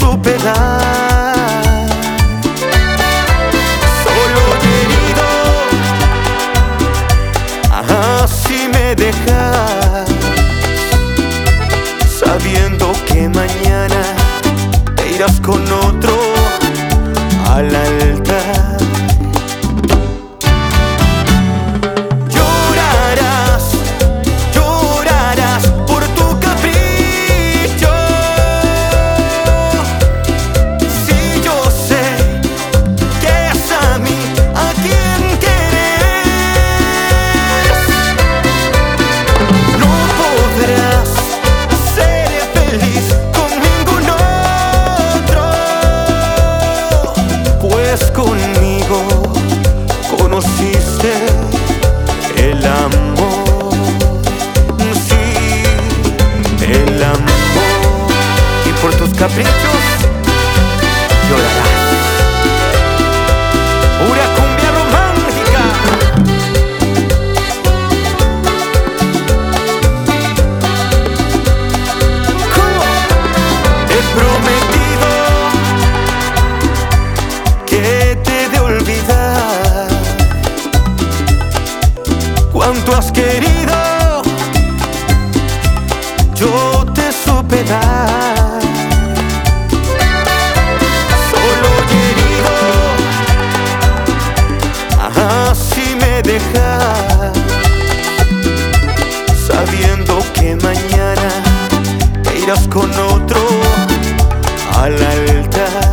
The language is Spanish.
supe dar. Solo y herido, así me dejas, sabiendo que mañana te irás con otro al altar. Llorarás, llorarás por tu capricho. Si yo sé que es a mí a quien querés, no podrás ser feliz con ningún otro, pues conmigo conociste el amor, sí, el amor. Y por tus caprichos llorarás. Pura cumbia romántica. ¿Cómo? Te he prometido que te he de olvidar cuánto has querido, yo te supe dar. Solo y herido, así me dejas, sabiendo que mañana te irás con otro al altar.